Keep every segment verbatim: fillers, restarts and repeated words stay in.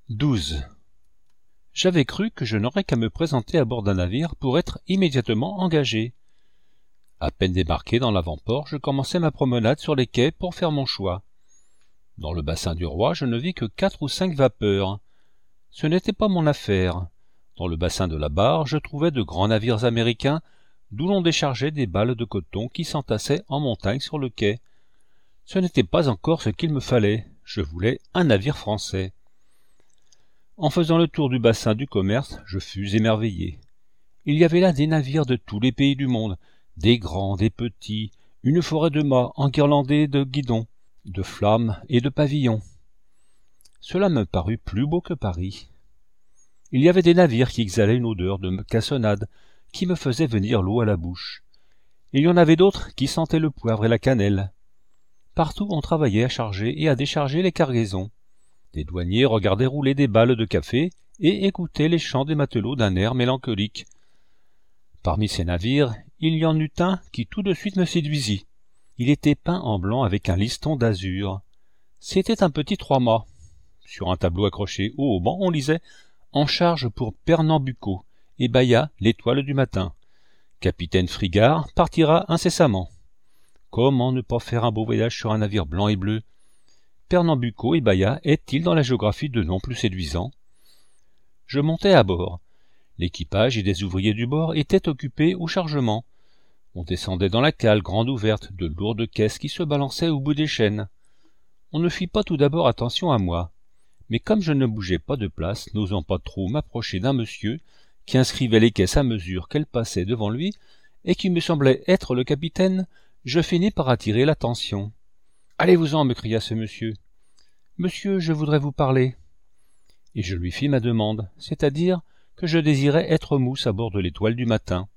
douze. J'avais cru que je n'aurais qu'à me présenter à bord d'un navire pour être immédiatement engagé. À peine débarqué dans l'avant-port, je commençai ma promenade sur les quais pour faire mon choix. Dans le bassin du Roi, je ne vis que quatre ou cinq vapeurs. Ce n'était pas mon affaire. Dans le bassin de la Barre, je trouvais de grands navires américains, d'où l'on déchargeait des balles de coton qui s'entassaient en montagne sur le quai. Ce n'était pas encore ce qu'il me fallait. Je voulais un navire français. En faisant le tour du bassin du commerce, je fus émerveillé. Il y avait là des navires de tous les pays du monde, des grands, des petits, une forêt de mâts enguirlandés de guidons, de flammes et de pavillons. Cela me parut plus beau que Paris. Il y avait des navires qui exhalaient une odeur de cassonade, qui me faisait venir l'eau à la bouche. Il y en avait d'autres qui sentaient le poivre et la cannelle. Partout on travaillait à charger et à décharger les cargaisons. Des douaniers regardaient rouler des balles de café et écoutaient les chants des matelots d'un air mélancolique. Parmi ces navires, il y en eut un qui tout de suite me séduisit. Il était peint en blanc avec un liston d'azur. C'était un petit trois-mâts. Sur un tableau accroché haut au banc, on lisait « En charge pour Pernambuco » et bâilla l'étoile du matin. Capitaine Frigard partira incessamment. Comment ne pas faire un beau voyage sur un navire blanc et bleu? Pernambuco et Bahia est-il dans la géographie de noms plus séduisants? Je montai à bord. L'équipage et des ouvriers du bord étaient occupés au chargement. On descendait dans la cale grande ouverte de lourdes caisses qui se balançaient au bout des chaînes. On ne fit pas tout d'abord attention à moi. Mais comme je ne bougeais pas de place, n'osant pas trop m'approcher d'un monsieur qui inscrivait les caisses à mesure qu'elles passaient devant lui et qui me semblait être le capitaine, je finis par attirer l'attention. « Allez-vous-en » me cria ce monsieur. « Monsieur, je voudrais vous parler. » Et je lui fis ma demande, c'est-à-dire que je désirais être mousse à bord de l'étoile du matin.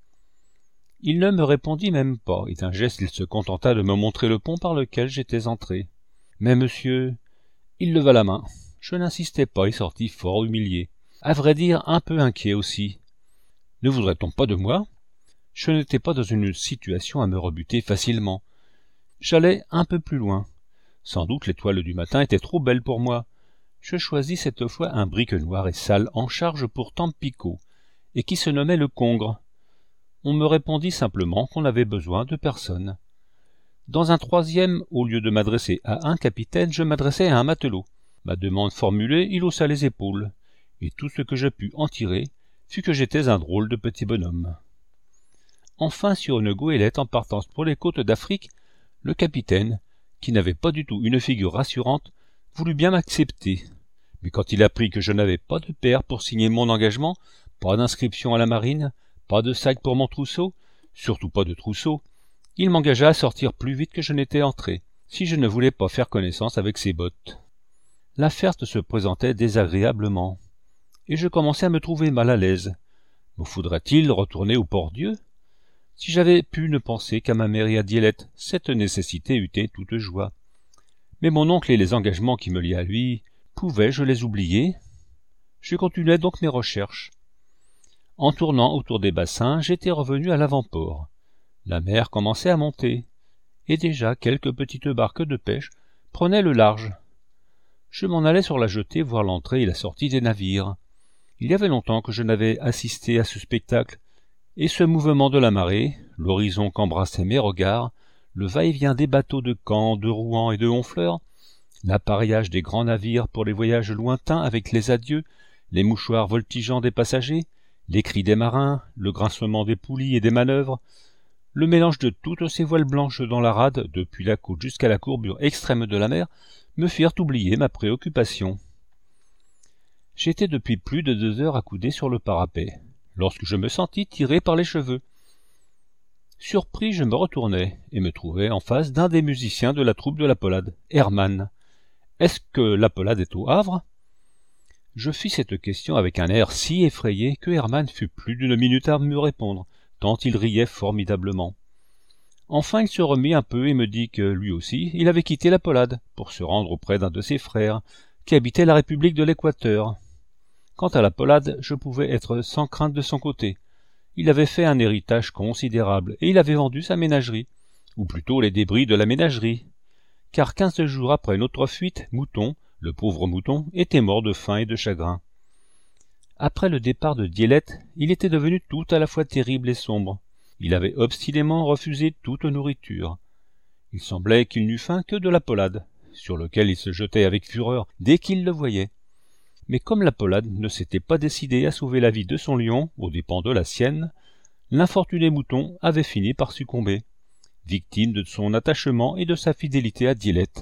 Il ne me répondit même pas, et d'un geste il se contenta de me montrer le pont par lequel j'étais entré. Mais monsieur... Il leva la main. Je n'insistai pas et sortis fort humilié. À vrai dire, un peu inquiet aussi. Ne voudrait-on pas de moi? Je n'étais pas dans une situation à me rebuter facilement. J'allais un peu plus loin. Sans doute l'étoile du matin était trop belle pour moi. Je choisis cette fois un brick noir et sale en charge pour Tampico, et qui se nommait le Congre. On me répondit simplement qu'on avait besoin de personne. Dans un troisième, au lieu de m'adresser à un capitaine, je m'adressai à un matelot. Ma demande formulée, il haussa les épaules, et tout ce que je pus en tirer fut que j'étais un drôle de petit bonhomme. Enfin, sur une goélette en partance pour les côtes d'Afrique, le capitaine, qui n'avait pas du tout une figure rassurante, voulut bien m'accepter. Mais quand il apprit que je n'avais pas de père pour signer mon engagement, pas d'inscription à la marine, pas de sac pour mon trousseau, surtout pas de trousseau, il m'engagea à sortir plus vite que je n'étais entré, si je ne voulais pas faire connaissance avec ses bottes. L'affaire se présentait désagréablement, et je commençais à me trouver mal à l'aise. Me faudrait-il retourner au Port-Dieu? Si j'avais pu ne penser qu'à ma mère et à Dielette, cette nécessité eût été toute joie. Mais mon oncle et les engagements qui me liaient à lui, pouvais-je les oublier? Je continuais donc mes recherches. En tournant autour des bassins, j'étais revenu à l'avant-port. La mer commençait à monter, et déjà quelques petites barques de pêche prenaient le large. Je m'en allais sur la jetée voir l'entrée et la sortie des navires. Il y avait longtemps que je n'avais assisté à ce spectacle, et ce mouvement de la marée, l'horizon qu'embrassaient mes regards, le va-et-vient des bateaux de Caen, de Rouen et de Honfleur, l'appareillage des grands navires pour les voyages lointains avec les adieux, les mouchoirs voltigeants des passagers, les cris des marins, le grincement des poulies et des manœuvres, le mélange de toutes ces voiles blanches dans la rade, depuis la côte jusqu'à la courbure extrême de la mer, me firent oublier ma préoccupation. J'étais depuis plus de deux heures accoudé sur le parapet, lorsque je me sentis tiré par les cheveux. Surpris, je me retournai, et me trouvai en face d'un des musiciens de la troupe de la Polade, Hermann. « Est-ce que la Polade est au Havre ?» Je fis cette question avec un air si effrayé que Hermann fut plus d'une minute à me répondre, tant il riait formidablement. Enfin il se remit un peu et me dit que, lui aussi, il avait quitté la Polade, pour se rendre auprès d'un de ses frères, qui habitait la République de l'Équateur. Quant à la Polade, je pouvais être sans crainte de son côté. Il avait fait un héritage considérable, et il avait vendu sa ménagerie, ou plutôt les débris de la ménagerie. Car quinze jours après notre fuite, Mouton, Le pauvre mouton était mort de faim et de chagrin. Après le départ de Diélette, il était devenu tout à la fois terrible et sombre. Il avait obstinément refusé toute nourriture. Il semblait qu'il n'eût faim que de la polade, sur lequel il se jetait avec fureur dès qu'il le voyait. Mais comme la polade ne s'était pas décidée à sauver la vie de son lion aux dépens de la sienne, l'infortuné mouton avait fini par succomber, victime de son attachement et de sa fidélité à Diélette.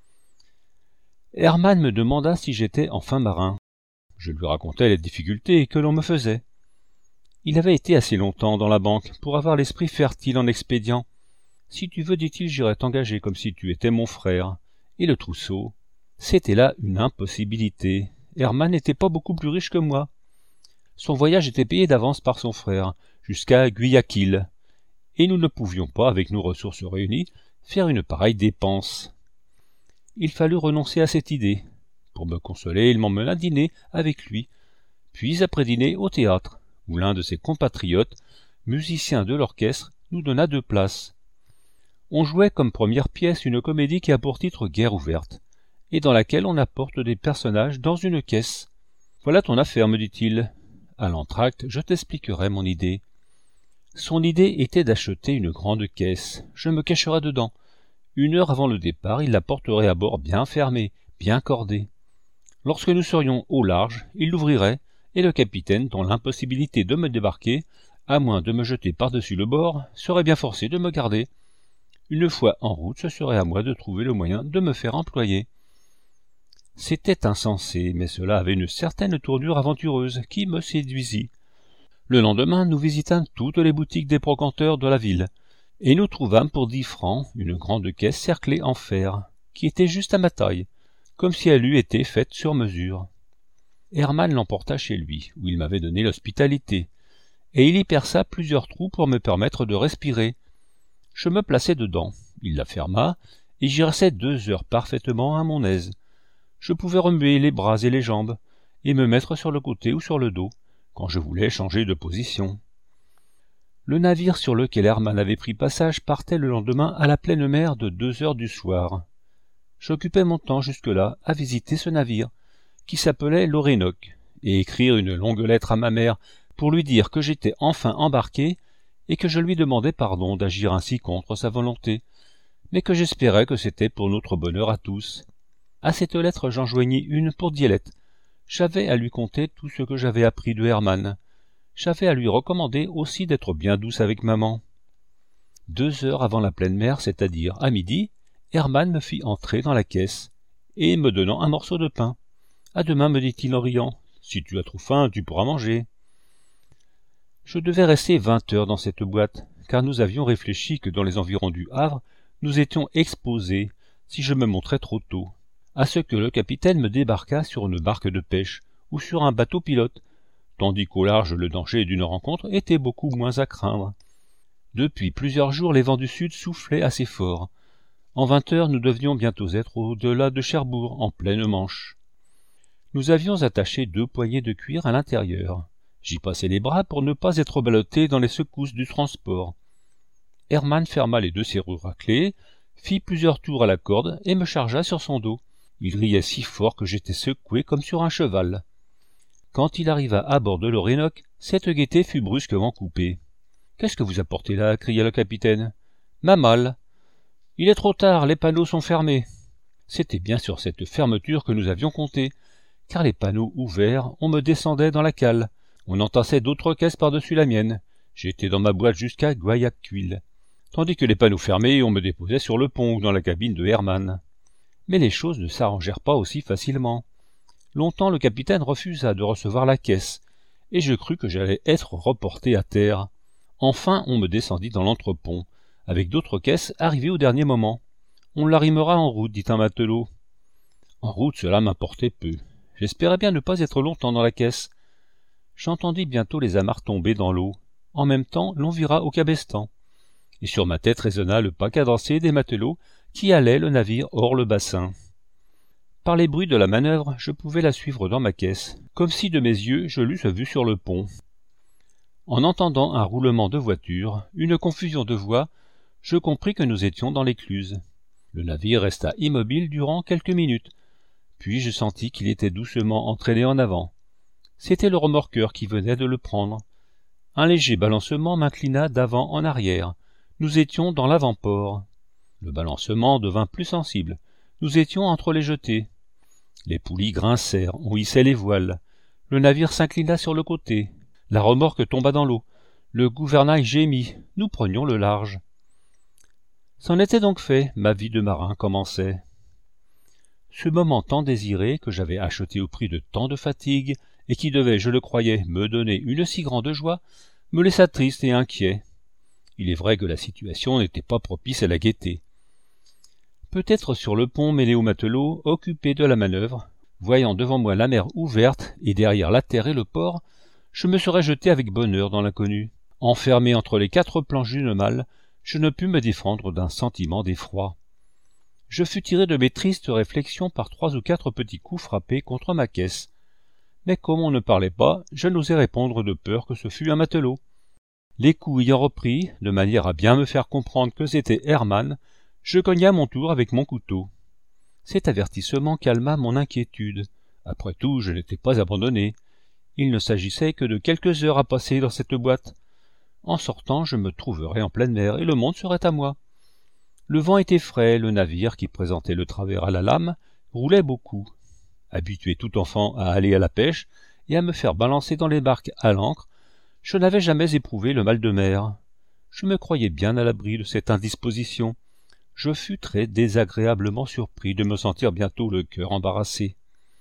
Hermann me demanda si j'étais enfin marin. Je lui racontai les difficultés que l'on me faisait. Il avait été assez longtemps dans la banque pour avoir l'esprit fertile en expédients. Si tu veux, dit-il, j'irai t'engager comme si tu étais mon frère. Et le trousseau, c'était là une impossibilité. Hermann n'était pas beaucoup plus riche que moi. Son voyage était payé d'avance par son frère, jusqu'à Guayaquil, et nous ne pouvions pas, avec nos ressources réunies, faire une pareille dépense. Il fallut renoncer à cette idée. Pour me consoler, il m'emmena dîner avec lui, puis après dîner au théâtre, où l'un de ses compatriotes, musicien de l'orchestre, nous donna deux places. On jouait comme première pièce une comédie qui a pour titre Guerre ouverte, et dans laquelle on apporte des personnages dans une caisse. Voilà ton affaire, me dit-il. À l'entracte, je t'expliquerai mon idée. Son idée était d'acheter une grande caisse. Je me cacherai dedans. Une heure avant le départ, il la porterait à bord bien fermée, bien cordée. Lorsque nous serions au large, il l'ouvrirait, et le capitaine, dans l'impossibilité de me débarquer, à moins de me jeter par-dessus le bord, serait bien forcé de me garder. Une fois en route, ce serait à moi de trouver le moyen de me faire employer. C'était insensé, mais cela avait une certaine tournure aventureuse qui me séduisit. Le lendemain, nous visitâmes toutes les boutiques des brocanteurs de la ville, et nous trouvâmes pour dix francs une grande caisse cerclée en fer, qui était juste à ma taille, comme si elle eût été faite sur mesure. Hermann l'emporta chez lui, où il m'avait donné l'hospitalité, et il y perça plusieurs trous pour me permettre de respirer. Je me plaçai dedans, il la ferma, et j'y restai deux heures parfaitement à mon aise. Je pouvais remuer les bras et les jambes, et me mettre sur le côté ou sur le dos, quand je voulais changer de position. Le navire sur lequel Hermann avait pris passage partait le lendemain à la pleine mer de deux heures du soir. J'occupais mon temps jusque-là à visiter ce navire, qui s'appelait l'Orénoque, et écrire une longue lettre à ma mère pour lui dire que j'étais enfin embarqué et que je lui demandais pardon d'agir ainsi contre sa volonté, mais que j'espérais que c'était pour notre bonheur à tous. À cette lettre j'en joignis une pour Diélette. J'avais à lui conter tout ce que j'avais appris de Hermann. J'avais à lui recommander aussi d'être bien douce avec maman. Deux heures avant la pleine mer, c'est-à-dire à midi, Hermann me fit entrer dans la caisse, et me donnant un morceau de pain. « À demain, me dit-il en riant. Si tu as trop faim, tu pourras manger. » Je devais rester vingt heures dans cette boîte, car nous avions réfléchi que dans les environs du Havre, nous étions exposés, si je me montrais trop tôt, à ce que le capitaine me débarquât sur une barque de pêche ou sur un bateau pilote, tandis qu'au large le danger d'une rencontre était beaucoup moins à craindre. Depuis plusieurs jours, les vents du sud soufflaient assez fort. En vingt heures, nous devions bientôt être au-delà de Cherbourg, en pleine Manche. Nous avions attaché deux poignées de cuir à l'intérieur. J'y passai les bras pour ne pas être ballotté dans les secousses du transport. Hermann ferma les deux serrures à clé, fit plusieurs tours à la corde et me chargea sur son dos. Il riait si fort que j'étais secoué comme sur un cheval. Quand il arriva à bord de l'Orénoque, cette gaieté fut brusquement coupée. « Qu'est-ce que vous apportez là » cria le capitaine. « Ma malle. Il est trop tard, les panneaux sont fermés. » C'était bien sur cette fermeture que nous avions compté, car les panneaux ouverts, on me descendait dans la cale. On entassait d'autres caisses par-dessus la mienne. J'étais dans ma boîte jusqu'à Guayaquil, tandis que les panneaux fermés, on me déposait sur le pont ou dans la cabine de Hermann. Mais les choses ne s'arrangèrent pas aussi facilement. Longtemps le capitaine refusa de recevoir la caisse, et je crus que j'allais être reporté à terre. Enfin on me descendit dans l'entrepont, avec d'autres caisses arrivées au dernier moment. On l'arrimera en route, dit un matelot. En route, cela m'importait peu. J'espérais bien ne pas être longtemps dans la caisse. J'entendis bientôt les amarres tomber dans l'eau. En même temps, l'on vira au cabestan. Et sur ma tête résonna le pas cadencé des matelots qui allaient le navire hors le bassin. Par les bruits de la manœuvre, je pouvais la suivre dans ma caisse, comme si de mes yeux je l'eusse vue sur le pont. En entendant un roulement de voiture, une confusion de voix, je compris que nous étions dans l'écluse. Le navire resta immobile durant quelques minutes. puis je sentis qu'il était doucement entraîné en avant. C'était le remorqueur qui venait de le prendre. Un léger balancement m'inclina d'avant en arrière. Nous étions dans l'avant-port. Le balancement devint plus sensible. Nous étions entre les jetées. Les poulies grincèrent, on hissait les voiles. Le navire s'inclina sur le côté. La remorque tomba dans l'eau. Le gouvernail gémit. Nous prenions le large. C'en était donc fait, ma vie de marin commençait. Ce moment tant désiré, que j'avais acheté au prix de tant de fatigues, et qui devait, je le croyais, me donner une si grande joie, me laissa triste et inquiet. Il est vrai que la situation n'était pas propice à la gaieté. Peut-être sur le pont mêlé aux matelots, occupé de la manœuvre, voyant devant moi la mer ouverte et derrière la terre et le port, je me serais jeté avec bonheur dans l'inconnu. Enfermé entre les quatre planches d'une malle, je ne pus me défendre d'un sentiment d'effroi. Je fus tiré de mes tristes réflexions par trois ou quatre petits coups frappés contre ma caisse. Mais comme on ne parlait pas, je n'osais répondre de peur que ce fût un matelot. Les coups ayant repris, de manière à bien me faire comprendre que c'était Hermann, je cognai à mon tour avec mon couteau. Cet avertissement calma mon inquiétude. Après tout, je n'étais pas abandonné. Il ne s'agissait que de quelques heures à passer dans cette boîte. En sortant, je me trouverais en pleine mer et le monde serait à moi. Le vent était frais, le navire, qui présentait le travers à la lame, roulait beaucoup. Habitué tout enfant à aller à la pêche et à me faire balancer dans les barques à l'ancre, je n'avais jamais éprouvé le mal de mer. Je me croyais bien à l'abri de cette indisposition. Je fus très désagréablement surpris de me sentir bientôt le cœur embarrassé.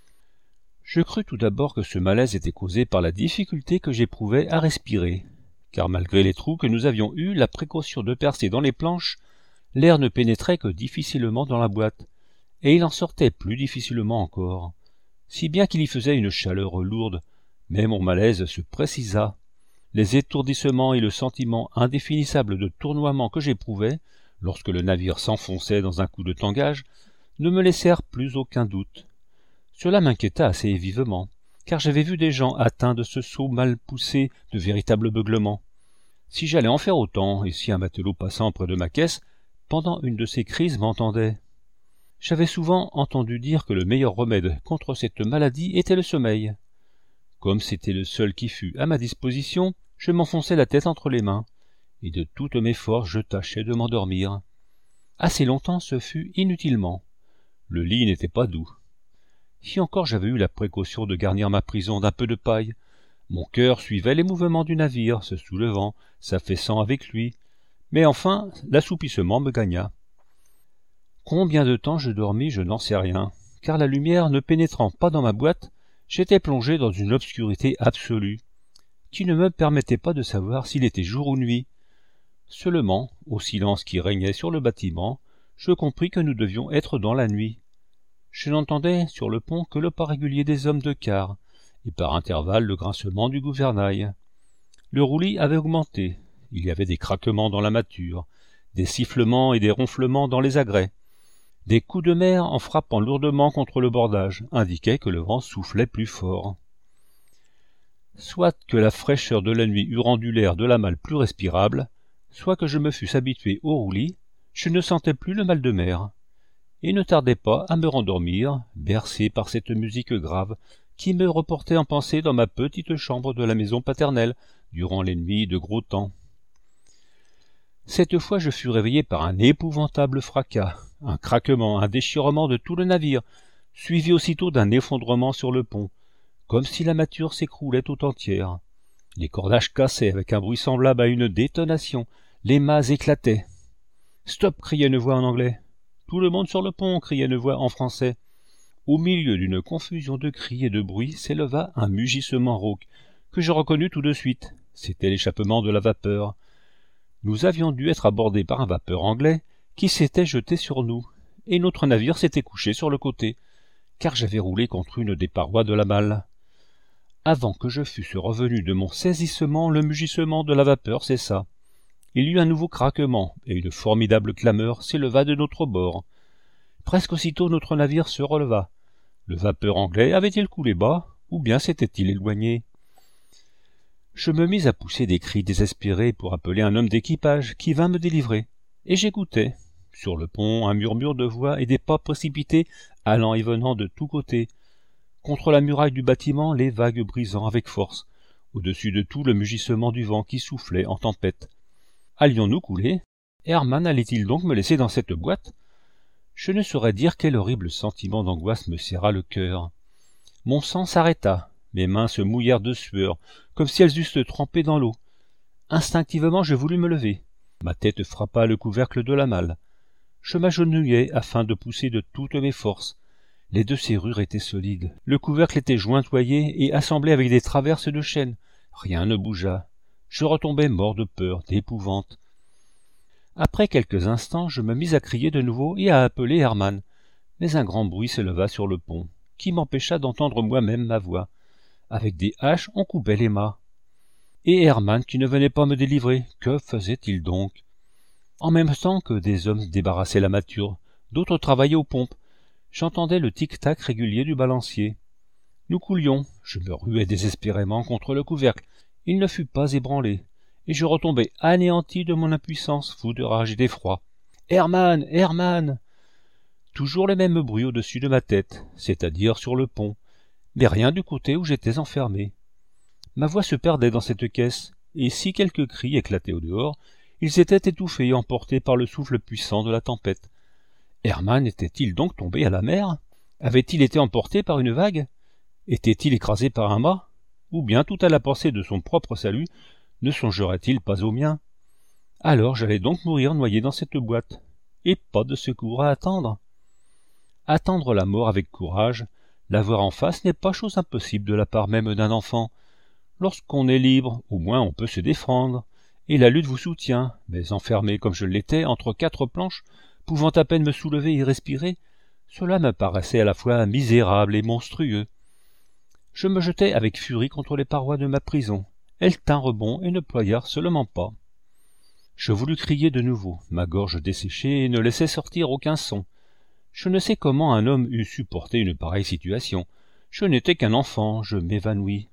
Je crus tout d'abord que ce malaise était causé par la difficulté que j'éprouvais à respirer, car malgré les trous que nous avions eus la précaution de percer dans les planches, l'air ne pénétrait que difficilement dans la boîte, et il en sortait plus difficilement encore, si bien qu'il y faisait une chaleur lourde, mais mon malaise se précisa. Les étourdissements et le sentiment indéfinissable de tournoiement que j'éprouvais, lorsque le navire s'enfonçait dans un coup de tangage, ne me laissèrent plus aucun doute. Cela m'inquiéta assez vivement, car j'avais vu des gens atteints de ce saut mal poussé de véritables beuglements. Si j'allais en faire autant, et si un matelot passant près de ma caisse, pendant une de ces crises m'entendait. J'avais souvent entendu dire que le meilleur remède contre cette maladie était le sommeil. Comme c'était le seul qui fût à ma disposition, je m'enfonçais la tête entre les mains, et de toutes mes forces je tâchais de m'endormir. Assez longtemps ce fut inutilement. Le lit n'était pas doux. Si encore j'avais eu la précaution de garnir ma prison d'un peu de paille, mon cœur suivait les mouvements du navire, se soulevant, s'affaissant avec lui, mais enfin l'assoupissement me gagna. Combien de temps je dormis, je n'en sais rien, car la lumière ne pénétrant pas dans ma boîte, j'étais plongé dans une obscurité absolue, qui ne me permettait pas de savoir s'il était jour ou nuit. Seulement, au silence qui régnait sur le bâtiment, je compris que nous devions être dans la nuit. Je n'entendais sur le pont que le pas régulier des hommes de quart, et par intervalles le grincement du gouvernail. Le roulis avait augmenté, il y avait des craquements dans la mâture, des sifflements et des ronflements dans les agrès. Des coups de mer en frappant lourdement contre le bordage indiquaient que le vent soufflait plus fort. Soit que la fraîcheur de la nuit eût rendu l'air de la malle plus respirable, soit que je me fusse habitué au roulis, je ne sentais plus le mal de mer, et ne tardais pas à me rendormir, bercé par cette musique grave qui me reportait en pensée dans ma petite chambre de la maison paternelle durant les nuits de gros temps. Cette fois je fus réveillé par un épouvantable fracas, un craquement, un déchirement de tout le navire, suivi aussitôt d'un effondrement sur le pont, comme si la mâture s'écroulait tout entière. Les cordages cassaient avec un bruit semblable à une détonation, les mâts éclataient. « Stop !» criait une voix en anglais. « Tout le monde sur le pont !» criait une voix en français. Au milieu d'une confusion de cris et de bruits s'éleva un mugissement rauque, que je reconnus tout de suite. C'était l'échappement de la vapeur. Nous avions dû être abordés par un vapeur anglais qui s'était jeté sur nous, et notre navire s'était couché sur le côté, car j'avais roulé contre une des parois de la malle. Avant que je fusse revenu de mon saisissement, le mugissement de la vapeur cessa. Il y eut un nouveau craquement, et une formidable clameur s'éleva de notre bord. Presque aussitôt notre navire se releva. Le vapeur anglais avait-il coulé bas, ou bien s'était-il éloigné? Je me mis à pousser des cris désespérés pour appeler un homme d'équipage qui vint me délivrer, et j'écoutais. Sur le pont, un murmure de voix et des pas précipités allant et venant de tous côtés. Contre la muraille du bâtiment, les vagues brisant avec force. Au-dessus de tout, le mugissement du vent qui soufflait en tempête. Allions-nous couler? Hermann allait-il donc me laisser dans cette boîte? Je ne saurais dire quel horrible sentiment d'angoisse me serra le cœur. Mon sang s'arrêta, mes mains se mouillèrent de sueur, comme si elles eussent trempé dans l'eau. Instinctivement, je voulus me lever. Ma tête frappa le couvercle de la malle. Je m'agenouillai afin de pousser de toutes mes forces. Les deux serrures étaient solides. Le couvercle était jointoyé et assemblé avec des traverses de chêne. Rien ne bougea. Je retombai mort de peur, d'épouvante. Après quelques instants, je me mis à crier de nouveau et à appeler Hermann. Mais un grand bruit s'éleva sur le pont, qui m'empêcha d'entendre moi-même ma voix. Avec des haches, on coupait les mâts. Et Hermann, qui ne venait pas me délivrer, que faisait-il donc? En même temps que des hommes débarrassaient la mâture, d'autres travaillaient aux pompes. J'entendais le tic-tac régulier du balancier. Nous coulions, je me ruais désespérément contre le couvercle. Il ne fut pas ébranlé, et je retombai anéanti de mon impuissance, fou de rage et d'effroi. « Hermann! Hermann !» Toujours le même bruit au-dessus de ma tête, c'est-à-dire sur le pont, mais rien du côté où j'étais enfermé. Ma voix se perdait dans cette caisse, et si quelques cris éclataient au dehors, ils étaient étouffés et emportés par le souffle puissant de la tempête. Hermann était-il donc tombé à la mer? Avait-il été emporté par une vague? Était-il écrasé par un mât? Ou bien, tout à la pensée de son propre salut, ne songerait-il pas au mien? Alors j'allais donc mourir noyé dans cette boîte, et pas de secours à attendre. Attendre la mort avec courage, la voir en face n'est pas chose impossible de la part même d'un enfant. Lorsqu'on est libre, au moins on peut se défendre, et la lutte vous soutient, mais enfermé comme je l'étais entre quatre planches, pouvant à peine me soulever et respirer, cela me paraissait à la fois misérable et monstrueux. Je me jetai avec furie contre les parois de ma prison. Elles tinrent bon et ne ployèrent seulement pas. Je voulus crier de nouveau, ma gorge desséchée et ne laissait sortir aucun son. Je ne sais comment un homme eût supporté une pareille situation. Je n'étais qu'un enfant, je m'évanouis.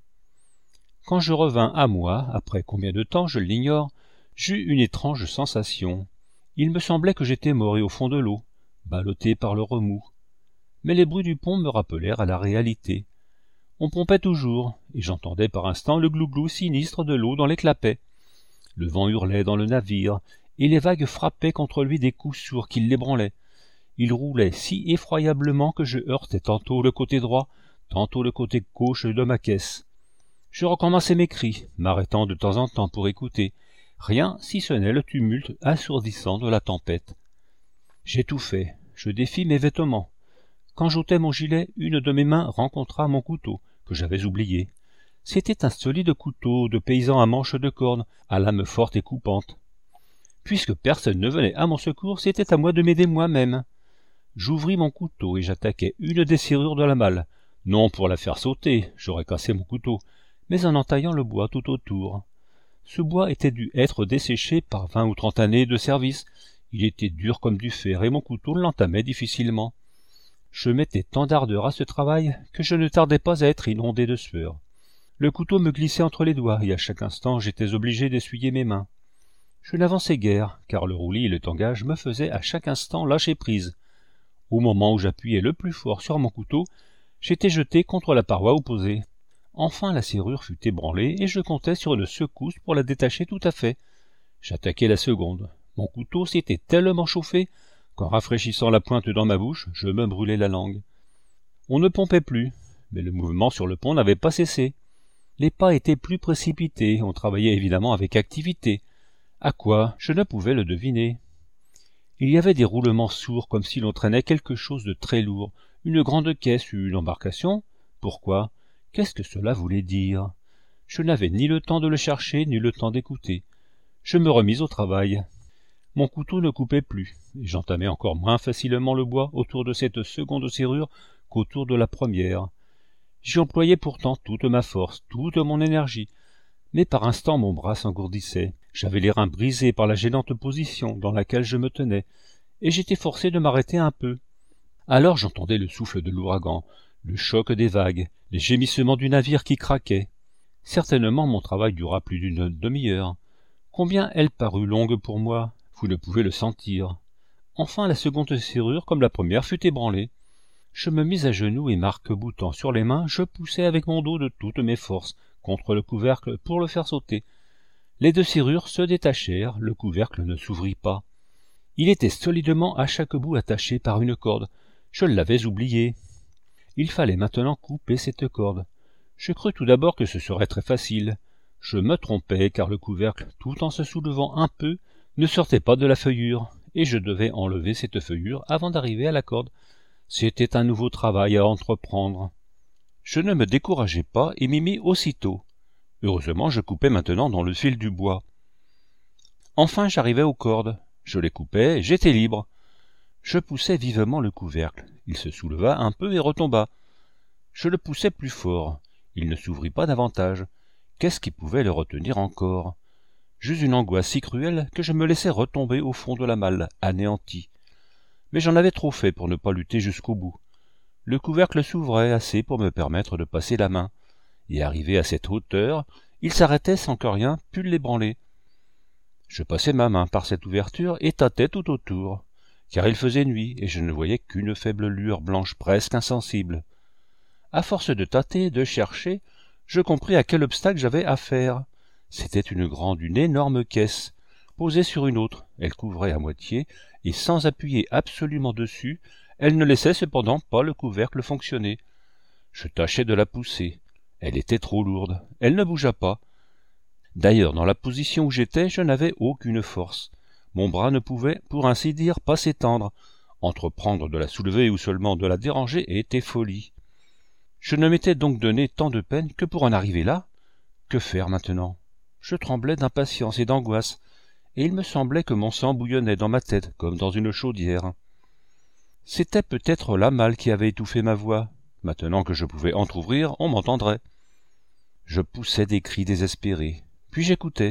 Quand je revins à moi, après combien de temps je l'ignore, j'eus une étrange sensation. Il me semblait que j'étais mort et au fond de l'eau, ballotté par le remous. Mais les bruits du pont me rappelèrent à la réalité. On pompait toujours, et j'entendais par instants le glouglou sinistre de l'eau dans les clapets. Le vent hurlait dans le navire, et les vagues frappaient contre lui des coups sourds qui l'ébranlaient. Il roulait si effroyablement que je heurtais tantôt le côté droit, tantôt le côté gauche de ma caisse. Je recommençai mes cris, m'arrêtant de temps en temps pour écouter. Rien si ce n'est le tumulte assourdissant de la tempête. J'étouffais, je défis mes vêtements. Quand j'ôtais mon gilet, une de mes mains rencontra mon couteau, que j'avais oublié. C'était un solide couteau de paysan à manche de corne, à lame forte et coupante. Puisque personne ne venait à mon secours, c'était à moi de m'aider moi-même. J'ouvris mon couteau et j'attaquai une des serrures de la malle, non pour la faire sauter, j'aurais cassé mon couteau, mais en entaillant le bois tout autour. Ce bois était dû être desséché par vingt ou trente années de service. Il était dur comme du fer et mon couteau l'entamait difficilement. Je mettais tant d'ardeur à ce travail que je ne tardais pas à être inondé de sueur. Le couteau me glissait entre les doigts et à chaque instant j'étais obligé d'essuyer mes mains. Je n'avançais guère, car le roulis et le tangage me faisaient à chaque instant lâcher prise. Au moment où j'appuyais le plus fort sur mon couteau, j'étais jeté contre la paroi opposée. Enfin la serrure fut ébranlée et je comptais sur une secousse pour la détacher tout à fait. J'attaquai la seconde. Mon couteau s'était tellement chauffé qu'en rafraîchissant la pointe dans ma bouche, je me brûlais la langue. On ne pompait plus, mais le mouvement sur le pont n'avait pas cessé. Les pas étaient plus précipités, on travaillait évidemment avec activité. À quoi, je ne pouvais le deviner. Il y avait des roulements sourds comme si l'on traînait quelque chose de très lourd, une grande caisse ou une embarcation. Pourquoi? Qu'est-ce que cela voulait dire? Je n'avais ni le temps de le chercher, ni le temps d'écouter. Je me remis au travail. Mon couteau ne coupait plus, et j'entamais encore moins facilement le bois autour de cette seconde serrure qu'autour de la première. J'y employais pourtant toute ma force, toute mon énergie, mais par instants mon bras s'engourdissait. J'avais les reins brisés par la gênante position dans laquelle je me tenais, et j'étais forcé de m'arrêter un peu. Alors j'entendais le souffle de l'ouragan, le choc des vagues, les gémissements du navire qui craquait. Certainement mon travail dura plus d'une demi-heure. Combien elle parut longue pour moi, vous ne pouvez le sentir. Enfin la seconde serrure, comme la première, fut ébranlée. Je me mis à genoux et m'arc-boutant sur les mains, je poussai avec mon dos de toutes mes forces contre le couvercle pour le faire sauter. Les deux serrures se détachèrent, le couvercle ne s'ouvrit pas. Il était solidement à chaque bout attaché par une corde. Je l'avais oublié. Il fallait maintenant couper cette corde. Je crus tout d'abord que ce serait très facile. Je me trompais, car le couvercle, tout en se soulevant un peu, ne sortait pas de la feuillure, et je devais enlever cette feuillure avant d'arriver à la corde. C'était un nouveau travail à entreprendre. Je ne me décourageai pas et m'y mis aussitôt. Heureusement, je coupais maintenant dans le fil du bois. Enfin, j'arrivai aux cordes. Je les coupais, j'étais libre. Je poussai vivement le couvercle. Il se souleva un peu et retomba. Je le poussai plus fort. Il ne s'ouvrit pas davantage. Qu'est-ce qui pouvait le retenir encore? J'eus une angoisse si cruelle que je me laissai retomber au fond de la malle, anéanti. Mais j'en avais trop fait pour ne pas lutter jusqu'au bout. Le couvercle s'ouvrait assez pour me permettre de passer la main, et arrivé à cette hauteur, il s'arrêtait sans que rien pût l'ébranler. Je passai ma main par cette ouverture et tâtai tout autour, car il faisait nuit et je ne voyais qu'une faible lueur blanche presque insensible. À force de tâter, de chercher, je compris à quel obstacle j'avais affaire. C'était une grande, une énorme caisse, posée sur une autre. Elle couvrait à moitié, et sans appuyer absolument dessus, elle ne laissait cependant pas le couvercle fonctionner. Je tâchai de la pousser. Elle était trop lourde. Elle ne bougea pas. D'ailleurs, dans la position où j'étais, je n'avais aucune force. Mon bras ne pouvait, pour ainsi dire, pas s'étendre. Entreprendre de la soulever ou seulement de la déranger était folie. Je ne m'étais donc donné tant de peine que pour en arriver là. Que faire maintenant? Je tremblais d'impatience et d'angoisse, et il me semblait que mon sang bouillonnait dans ma tête comme dans une chaudière. C'était peut-être la malle qui avait étouffé ma voix. Maintenant que je pouvais entr'ouvrir, on m'entendrait. Je poussais des cris désespérés, puis j'écoutais.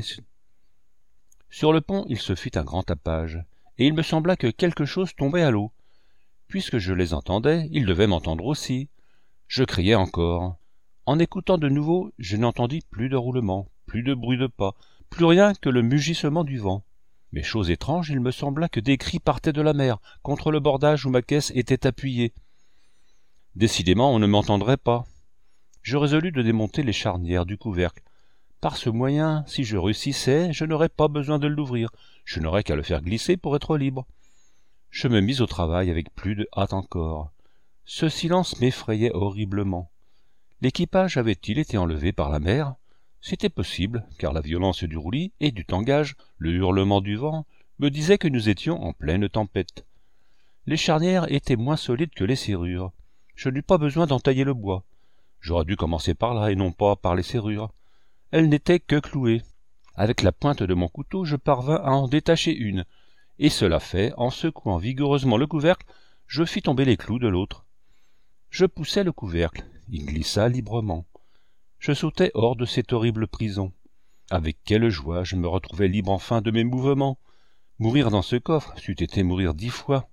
Sur le pont, il se fit un grand tapage, et il me sembla que quelque chose tombait à l'eau. Puisque je les entendais, ils devaient m'entendre aussi. Je criais encore. En écoutant de nouveau, je n'entendis plus de roulement, plus de bruit de pas, plus rien que le mugissement du vent. Mais chose étrange, il me sembla que des cris partaient de la mer, contre le bordage où ma caisse était appuyée. Décidément, on ne m'entendrait pas. Je résolus de démonter les charnières du couvercle. Par ce moyen, si je réussissais, je n'aurais pas besoin de l'ouvrir, je n'aurais qu'à le faire glisser pour être libre. Je me mis au travail avec plus de hâte encore. Ce silence m'effrayait horriblement. L'équipage avait-il été enlevé par la mer? C'était possible, car la violence du roulis et du tangage, le hurlement du vent, me disaient que nous étions en pleine tempête. Les charnières étaient moins solides que les serrures. Je n'eus pas besoin d'entailler le bois. J'aurais dû commencer par là et non pas par les serrures. Elles n'étaient que clouées. Avec la pointe de mon couteau, je parvins à en détacher une, et cela fait, en secouant vigoureusement le couvercle, je fis tomber les clous de l'autre. Je poussai le couvercle, il glissa librement. Je sautai hors de cette horrible prison. Avec quelle joie je me retrouvai libre enfin de mes mouvements. Mourir dans ce coffre c'eût été mourir dix fois.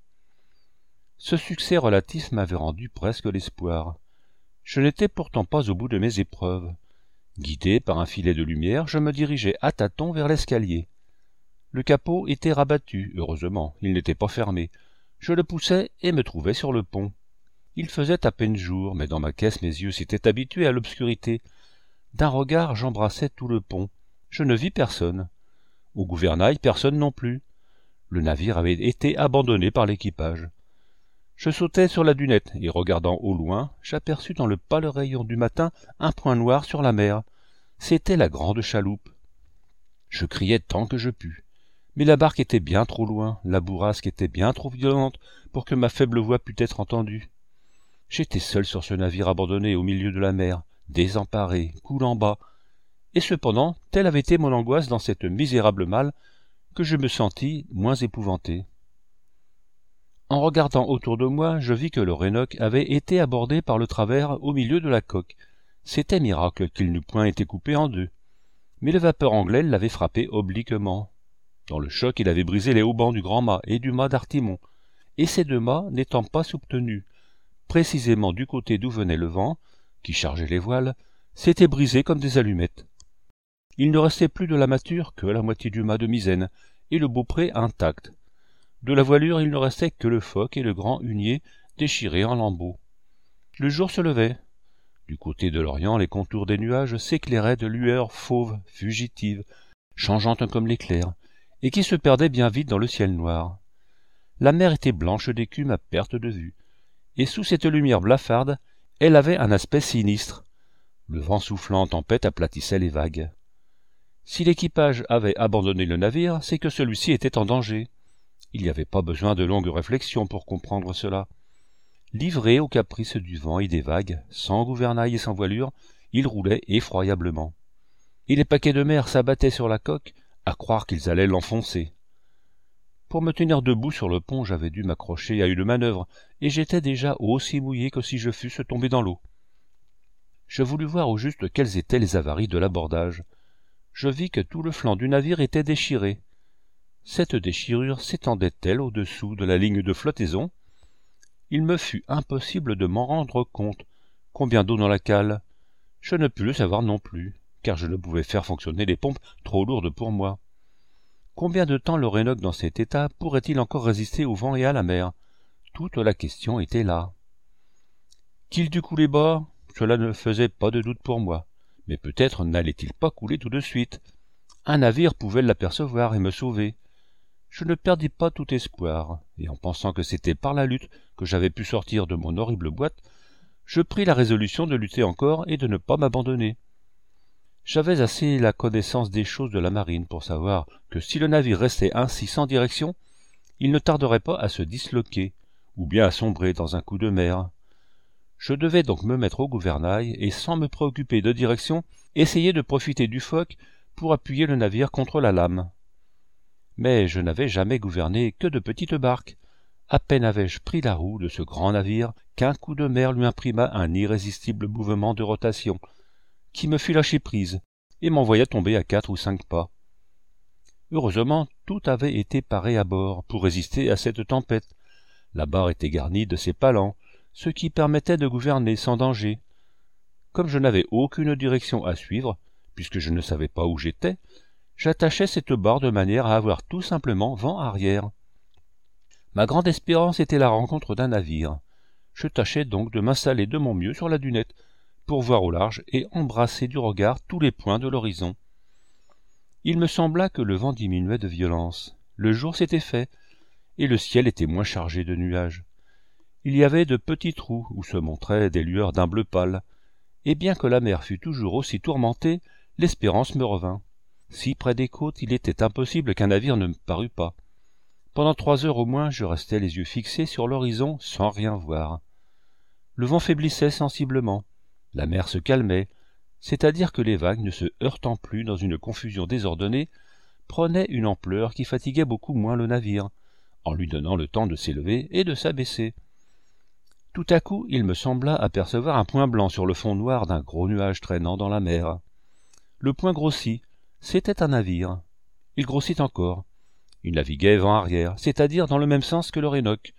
Ce succès relatif m'avait rendu presque l'espoir. Je n'étais pourtant pas au bout de mes épreuves. Guidé par un filet de lumière, je me dirigeai à tâtons vers l'escalier. Le capot était rabattu, heureusement, il n'était pas fermé. Je le poussai et me trouvai sur le pont. Il faisait à peine jour, mais dans ma caisse mes yeux s'étaient habitués à l'obscurité. D'un regard j'embrassai tout le pont. Je ne vis personne. Au gouvernail, personne non plus. Le navire avait été abandonné par l'équipage. Je sautai sur la dunette, et regardant au loin, j'aperçus dans le pâle rayon du matin un point noir sur la mer. C'était la grande chaloupe. Je criai tant que je pus. Mais la barque était bien trop loin, la bourrasque était bien trop violente pour que ma faible voix pût être entendue. J'étais seul sur ce navire abandonné au milieu de la mer, désemparé, coulant bas, et cependant, telle avait été mon angoisse dans cette misérable malle, que je me sentis moins épouvanté. En regardant autour de moi, je vis que le Renoc avait été abordé par le travers au milieu de la coque. C'était miracle qu'il n'eût point été coupé en deux. Mais le vapeur anglais l'avait frappé obliquement. Dans le choc, il avait brisé les haubans du grand mât et du mât d'artimon, et ces deux mâts n'étant pas soutenus, précisément du côté d'où venait le vent, qui chargeait les voiles, s'étaient brisés comme des allumettes. Il ne restait plus de la mâture que la moitié du mât de misaine, et le beaupré intact. De la voilure, il ne restait que le foc et le grand hunier déchirés en lambeaux. Le jour se levait. Du côté de l'Orient, les contours des nuages s'éclairaient de lueurs fauves, fugitives, changeantes comme l'éclair, et qui se perdaient bien vite dans le ciel noir. La mer était blanche d'écume à perte de vue, et sous cette lumière blafarde, elle avait un aspect sinistre. Le vent soufflant en tempête aplatissait les vagues. Si l'équipage avait abandonné le navire, c'est que celui-ci était en danger. Il n'y avait pas besoin de longues réflexions pour comprendre cela. Livré aux caprices du vent et des vagues, sans gouvernail et sans voilure, il roulait effroyablement. Et les paquets de mer s'abattaient sur la coque, à croire qu'ils allaient l'enfoncer. Pour me tenir debout sur le pont, j'avais dû m'accrocher à une manœuvre, et j'étais déjà aussi mouillé que si je fusse tombé dans l'eau. Je voulus voir au juste quelles étaient les avaries de l'abordage. Je vis que tout le flanc du navire était déchiré. Cette déchirure s'étendait-elle au-dessous de la ligne de flottaison? Il me fut impossible de m'en rendre compte. Combien d'eau dans la cale? Je ne pus le savoir non plus, car je ne pouvais faire fonctionner les pompes trop lourdes pour moi. Combien de temps le Renoc dans cet état pourrait-il encore résister au vent et à la mer? Toute la question était là. Qu'il dût couler bas, cela ne faisait pas de doute pour moi, mais peut-être n'allait-il pas couler tout de suite. Un navire pouvait l'apercevoir et me sauver. Je ne perdis pas tout espoir, et en pensant que c'était par la lutte que j'avais pu sortir de mon horrible boîte, je pris la résolution de lutter encore et de ne pas m'abandonner. J'avais assez la connaissance des choses de la marine pour savoir que si le navire restait ainsi sans direction, il ne tarderait pas à se disloquer, ou bien à sombrer dans un coup de mer. Je devais donc me mettre au gouvernail et, sans me préoccuper de direction, essayer de profiter du foc pour appuyer le navire contre la lame. Mais je n'avais jamais gouverné que de petites barques. À peine avais-je pris la roue de ce grand navire qu'un coup de mer lui imprima un irrésistible mouvement de rotation, qui me fit lâcher prise et m'envoya tomber à quatre ou cinq pas. Heureusement, tout avait été paré à bord pour résister à cette tempête. La barre était garnie de ces palans, ce qui permettait de gouverner sans danger. Comme je n'avais aucune direction à suivre, puisque je ne savais pas où j'étais, j'attachai cette barre de manière à avoir tout simplement vent arrière. Ma grande espérance était la rencontre d'un navire. Je tâchai donc de m'installer de mon mieux sur la dunette, pour voir au large et embrasser du regard tous les points de l'horizon. Il me sembla que le vent diminuait de violence. Le jour s'était fait, et le ciel était moins chargé de nuages. Il y avait de petits trous où se montraient des lueurs d'un bleu pâle, et bien que la mer fût toujours aussi tourmentée, l'espérance me revint. Si près des côtes, il était impossible qu'un navire ne me parût pas. Pendant trois heures au moins, je restais les yeux fixés sur l'horizon sans rien voir. Le vent faiblissait sensiblement, la mer se calmait, c'est-à-dire que les vagues, ne se heurtant plus dans une confusion désordonnée, prenaient une ampleur qui fatiguait beaucoup moins le navire, en lui donnant le temps de s'élever et de s'abaisser. Tout à coup, il me sembla apercevoir un point blanc sur le fond noir d'un gros nuage traînant dans la mer. Le point grossit, c'était un navire. Il grossit encore. Il naviguait vent arrière, c'est-à-dire dans le même sens que le Renoc.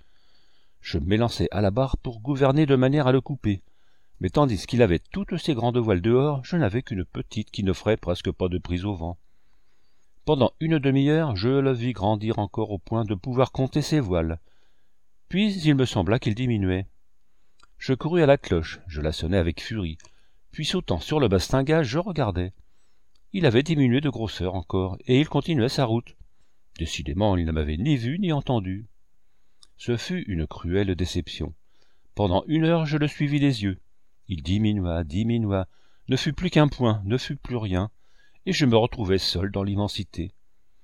Je m'élançai à la barre pour gouverner de manière à le couper, mais tandis qu'il avait toutes ses grandes voiles dehors, je n'avais qu'une petite qui n'offrait presque pas de prise au vent. Pendant une demi-heure, je le vis grandir encore au point de pouvoir compter ses voiles. Puis il me sembla qu'il diminuait. Je courus à la cloche, je la sonnai avec furie, puis sautant sur le bastingage, je regardai. Il avait diminué de grosseur encore, et il continuait sa route. Décidément, il ne m'avait ni vu ni entendu. Ce fut une cruelle déception. Pendant une heure, je le suivis des yeux. Il diminua, diminua, ne fut plus qu'un point, ne fut plus rien, et je me retrouvai seul dans l'immensité.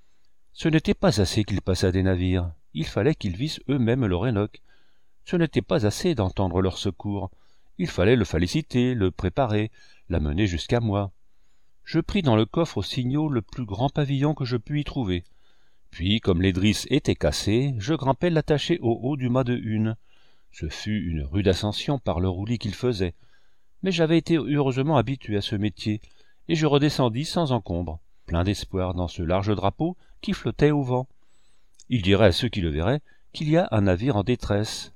Ce n'était pas assez qu'ils passât des navires, il fallait qu'ils vissent eux-mêmes le Renoc. Ce n'était pas assez d'entendre leur secours, il fallait le féliciter, le préparer, l'amener jusqu'à moi. Je pris dans le coffre aux signaux le plus grand pavillon que je pus y trouver. Puis, comme les drisses étaient cassées, je grimpai l'attacher au haut du mât de hune. Ce fut une rude ascension par le roulis qu'il faisait, mais j'avais été heureusement habitué à ce métier, et je redescendis sans encombre, plein d'espoir dans ce large drapeau qui flottait au vent. Il dirait à ceux qui le verraient qu'il y a un navire en détresse.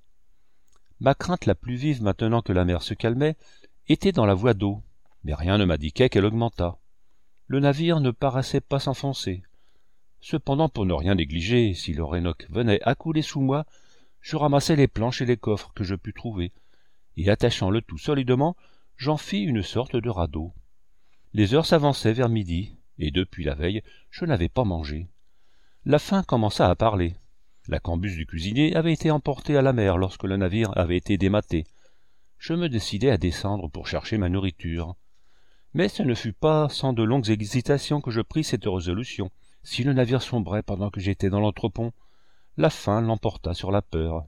Ma crainte la plus vive maintenant que la mer se calmait était dans la voie d'eau, mais rien ne m'indiquait qu'elle augmentât. Le navire ne paraissait pas s'enfoncer. Cependant, pour ne rien négliger, si l'Orénoque venait à couler sous moi, je ramassai les planches et les coffres que je pus trouver, et attachant le tout solidement, j'en fis une sorte de radeau. Les heures s'avançaient vers midi, et depuis la veille, je n'avais pas mangé. La faim commença à parler. La cambuse du cuisinier avait été emportée à la mer lorsque le navire avait été démâté. Je me décidai à descendre pour chercher ma nourriture. Mais ce ne fut pas sans de longues hésitations que je pris cette résolution. Si le navire sombrait pendant que j'étais dans l'entrepont, la faim l'emporta sur la peur.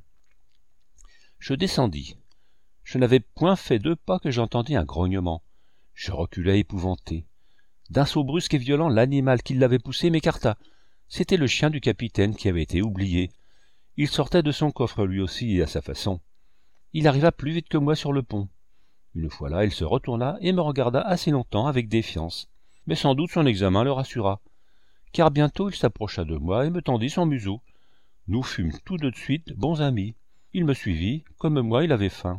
Je descendis. Je n'avais point fait deux pas que j'entendis un grognement. Je reculai épouvanté. D'un saut brusque et violent, l'animal qui l'avait poussé m'écarta. C'était le chien du capitaine qui avait été oublié. Il sortait de son coffre lui aussi et à sa façon. Il arriva plus vite que moi sur le pont. Une fois là, il se retourna et me regarda assez longtemps avec défiance. Mais sans doute son examen le rassura, car bientôt il s'approcha de moi et me tendit son museau. Nous fûmes tout de suite bons amis. Il me suivit, comme moi il avait faim.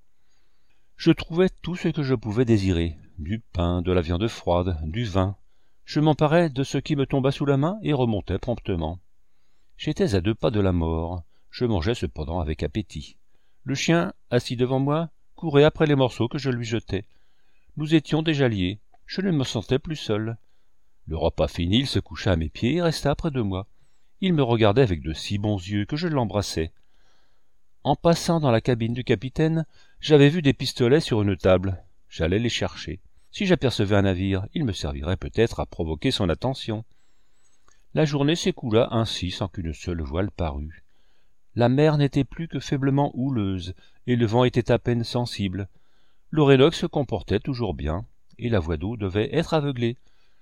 Je trouvai tout ce que je pouvais désirer, du pain, de la viande froide, du vin. Je m'emparai de ce qui me tomba sous la main et remontai promptement. J'étais à deux pas de la mort. Je mangeais cependant avec appétit. Le chien, assis devant moi, courait après les morceaux que je lui jetais. Nous étions déjà liés. Je ne me sentais plus seul. Le repas fini, il se coucha à mes pieds et resta près de moi. Il me regardait avec de si bons yeux que je l'embrassai. En passant dans la cabine du capitaine, j'avais vu des pistolets sur une table. J'allais les chercher. Si j'apercevais un navire, il me servirait peut-être à provoquer son attention. La journée s'écoula ainsi sans qu'une seule voile parût. La mer n'était plus que faiblement houleuse, et le vent était à peine sensible. L'Orénoque se comportait toujours bien, et la voie d'eau devait être aveuglée.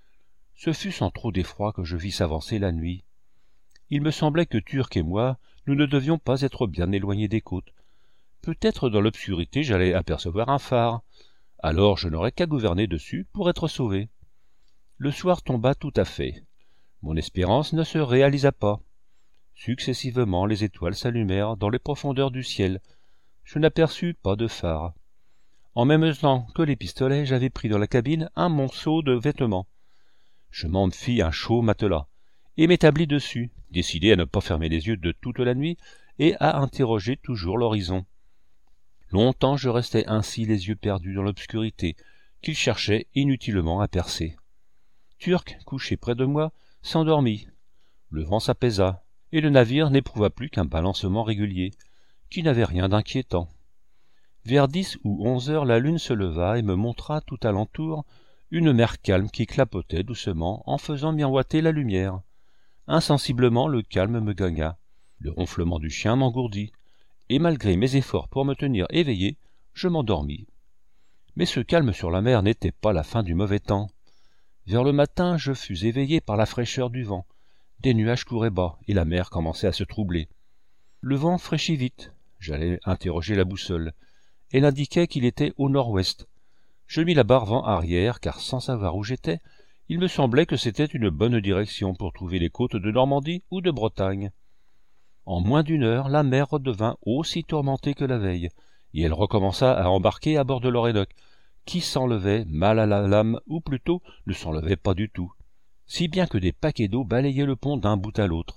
Ce fut sans trop d'effroi que je vis s'avancer la nuit. Il me semblait que Turc et moi, nous ne devions pas être bien éloignés des côtes. Peut-être dans l'obscurité j'allais apercevoir un phare. Alors je n'aurais qu'à gouverner dessus pour être sauvé. Le soir tomba tout à fait. Mon espérance ne se réalisa pas. Successivement les étoiles s'allumèrent dans les profondeurs du ciel. Je n'aperçus pas de phare. En même temps que les pistolets, j'avais pris dans la cabine un monceau de vêtements. Je m'en fis un chaud matelas, et m'établis dessus, décidé à ne pas fermer les yeux de toute la nuit et à interroger toujours l'horizon. Longtemps je restai ainsi les yeux perdus dans l'obscurité, qu'il cherchait inutilement à percer. Turc, couché près de moi, s'endormit. Le vent s'apaisa, et le navire n'éprouva plus qu'un balancement régulier, qui n'avait rien d'inquiétant. Vers dix ou onze heures, la lune se leva et me montra tout alentour une mer calme qui clapotait doucement en faisant miroiter la lumière. Insensiblement le calme me gagna. Le ronflement du chien m'engourdit, et malgré mes efforts pour me tenir éveillé, je m'endormis. Mais ce calme sur la mer n'était pas la fin du mauvais temps. Vers le matin, je fus éveillé par la fraîcheur du vent. Des nuages couraient bas, et la mer commençait à se troubler. Le vent fraîchit vite. J'allais interroger la boussole. Elle indiquait qu'il était au nord-ouest. Je mis la barre vent arrière, car sans savoir où j'étais, il me semblait que c'était une bonne direction pour trouver les côtes de Normandie ou de Bretagne. En moins d'une heure, la mer redevint aussi tourmentée que la veille, et elle recommença à embarquer à bord de l'Orénoque, qui s'enlevait mal à la lame, ou plutôt ne s'enlevait pas du tout, si bien que des paquets d'eau balayaient le pont d'un bout à l'autre.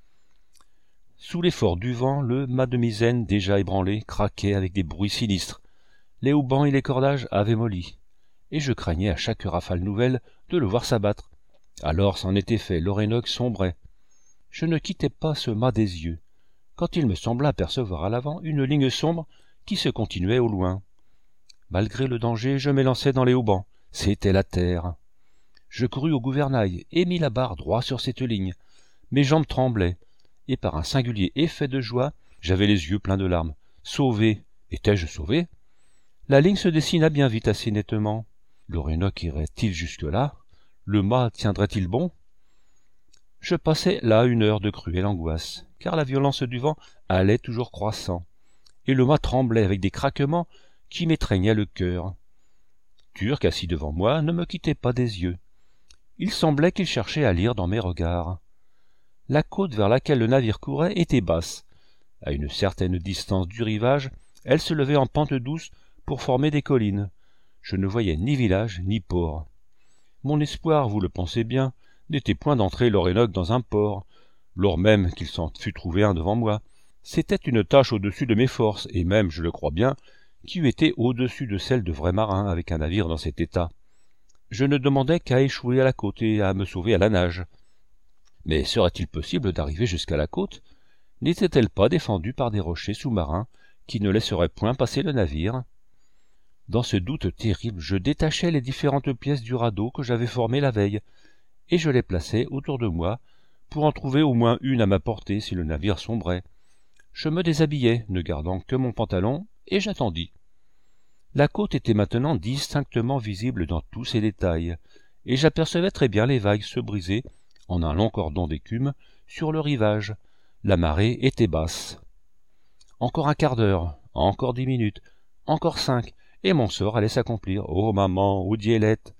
Sous l'effort du vent, le mât de misaine, déjà ébranlé, craquait avec des bruits sinistres. Les haubans et les cordages avaient molli, et je craignais à chaque rafale nouvelle de le voir s'abattre. Alors c'en était fait, l'Orénoque sombrait. Je ne quittais pas ce mât des yeux, quand il me sembla apercevoir à l'avant une ligne sombre qui se continuait au loin. Malgré le danger, je m'élançai dans les haubans. C'était la terre. Je courus au gouvernail et mis la barre droit sur cette ligne. Mes jambes tremblaient, et par un singulier effet de joie, j'avais les yeux pleins de larmes. Sauvé! Étais-je sauvé? La ligne se dessina bien vite assez nettement. L'Orénoque irait-il jusque-là? Le mât tiendrait-il bon? Je passais là une heure de cruelle angoisse, car la violence du vent allait toujours croissant, et le mât tremblait avec des craquements qui m'étreignaient le cœur. Turc, assis devant moi, ne me quittait pas des yeux. Il semblait qu'il cherchait à lire dans mes regards. La côte vers laquelle le navire courait était basse. À une certaine distance du rivage, elle se levait en pente douce pour former des collines. Je ne voyais ni village ni port. Mon espoir, vous le pensez bien, n'était point d'entrer l'Orénoque dans un port, lors même qu'il s'en fût trouvé un devant moi. C'était une tâche au-dessus de mes forces, et même, je le crois bien, qui eût été au-dessus de celle de vrais marins avec un navire dans cet état. Je ne demandais qu'à échouer à la côte et à me sauver à la nage. Mais serait-il possible d'arriver jusqu'à la côte? N'était-elle pas défendue par des rochers sous-marins qui ne laisseraient point passer le navire? Dans ce doute terrible, je détachai les différentes pièces du radeau que j'avais formé la veille, et je les plaçai autour de moi, pour en trouver au moins une à ma portée si le navire sombrait. Je me déshabillai, ne gardant que mon pantalon, et j'attendis. La côte était maintenant distinctement visible dans tous ses détails, et j'apercevais très bien les vagues se briser, en un long cordon d'écume, sur le rivage. La marée était basse. Encore un quart d'heure, encore dix minutes, encore cinq, et mon sort allait s'accomplir. Oh maman, où Diélette!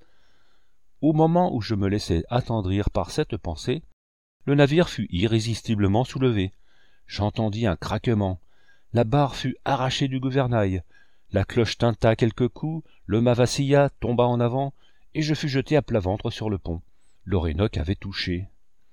Au moment où je me laissais attendrir par cette pensée, le navire fut irrésistiblement soulevé. J'entendis un craquement. La barre fut arrachée du gouvernail. La cloche tinta quelques coups, le mât vacilla, tomba en avant, et je fus jeté à plat ventre sur le pont. L'Orénoque avait touché.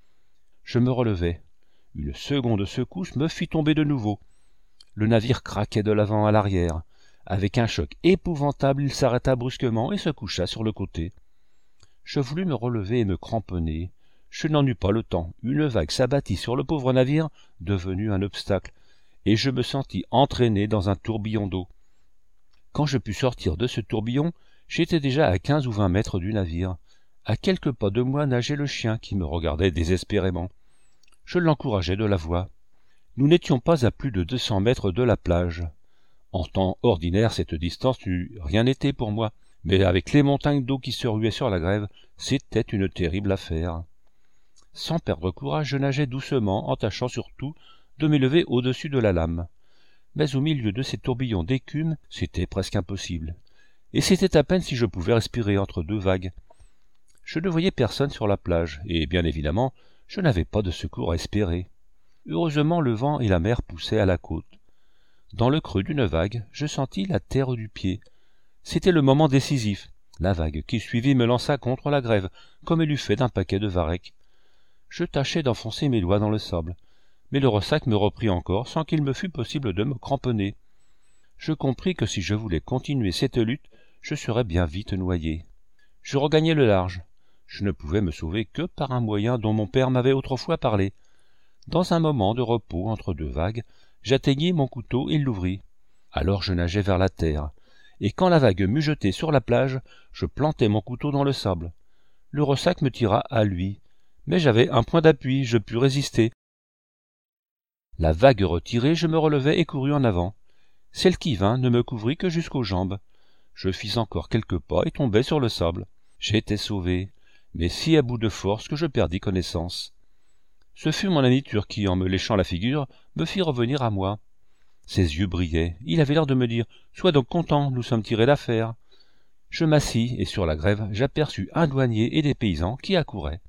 Je me relevai. Une seconde secousse me fit tomber de nouveau. Le navire craquait de l'avant à l'arrière. Avec un choc épouvantable, il s'arrêta brusquement et se coucha sur le côté. Je voulus me relever et me cramponner. Je n'en eus pas le temps. Une vague s'abattit sur le pauvre navire, devenu un obstacle, et je me sentis entraîné dans un tourbillon d'eau. Quand je pus sortir de ce tourbillon, j'étais déjà à quinze ou vingt mètres du navire. À quelques pas de moi nageait le chien qui me regardait désespérément. Je l'encourageai de la voix. Nous n'étions pas à plus de deux cents mètres de la plage. En temps ordinaire, cette distance n'eût rien été pour moi, mais avec les montagnes d'eau qui se ruaient sur la grève, c'était une terrible affaire. Sans perdre courage, je nageais doucement, en tâchant surtout de m'élever au-dessus de la lame. Mais au milieu de ces tourbillons d'écume, c'était presque impossible. Et c'était à peine si je pouvais respirer entre deux vagues. Je ne voyais personne sur la plage, et bien évidemment, je n'avais pas de secours à espérer. Heureusement, le vent et la mer poussaient à la côte. Dans le creux d'une vague, je sentis la terre du pied. C'était le moment décisif. La vague qui suivit me lança contre la grève, comme elle eût fait d'un paquet de varechs. Je tâchai d'enfoncer mes doigts dans le sable, mais le ressac me reprit encore sans qu'il me fût possible de me cramponner. Je compris que si je voulais continuer cette lutte, je serais bien vite noyé. Je regagnai le large. Je ne pouvais me sauver que par un moyen dont mon père m'avait autrefois parlé. Dans un moment de repos entre deux vagues, j'atteignis mon couteau et l'ouvris. Alors je nageai vers la terre, et quand la vague m'eut jeté sur la plage, je plantai mon couteau dans le sable. Le ressac me tira à lui, mais j'avais un point d'appui, je pus résister. La vague retirée, je me relevai et courus en avant. Celle qui vint ne me couvrit que jusqu'aux jambes. Je fis encore quelques pas et tombai sur le sable. J'étais sauvé, mais si à bout de force que je perdis connaissance. Ce fut mon ami turc qui, en me léchant la figure, me fit revenir à moi. Ses yeux brillaient. Il avait l'air de me dire « Sois donc content, nous sommes tirés d'affaire ». Je m'assis, et sur la grève, j'aperçus un douanier et des paysans qui accouraient.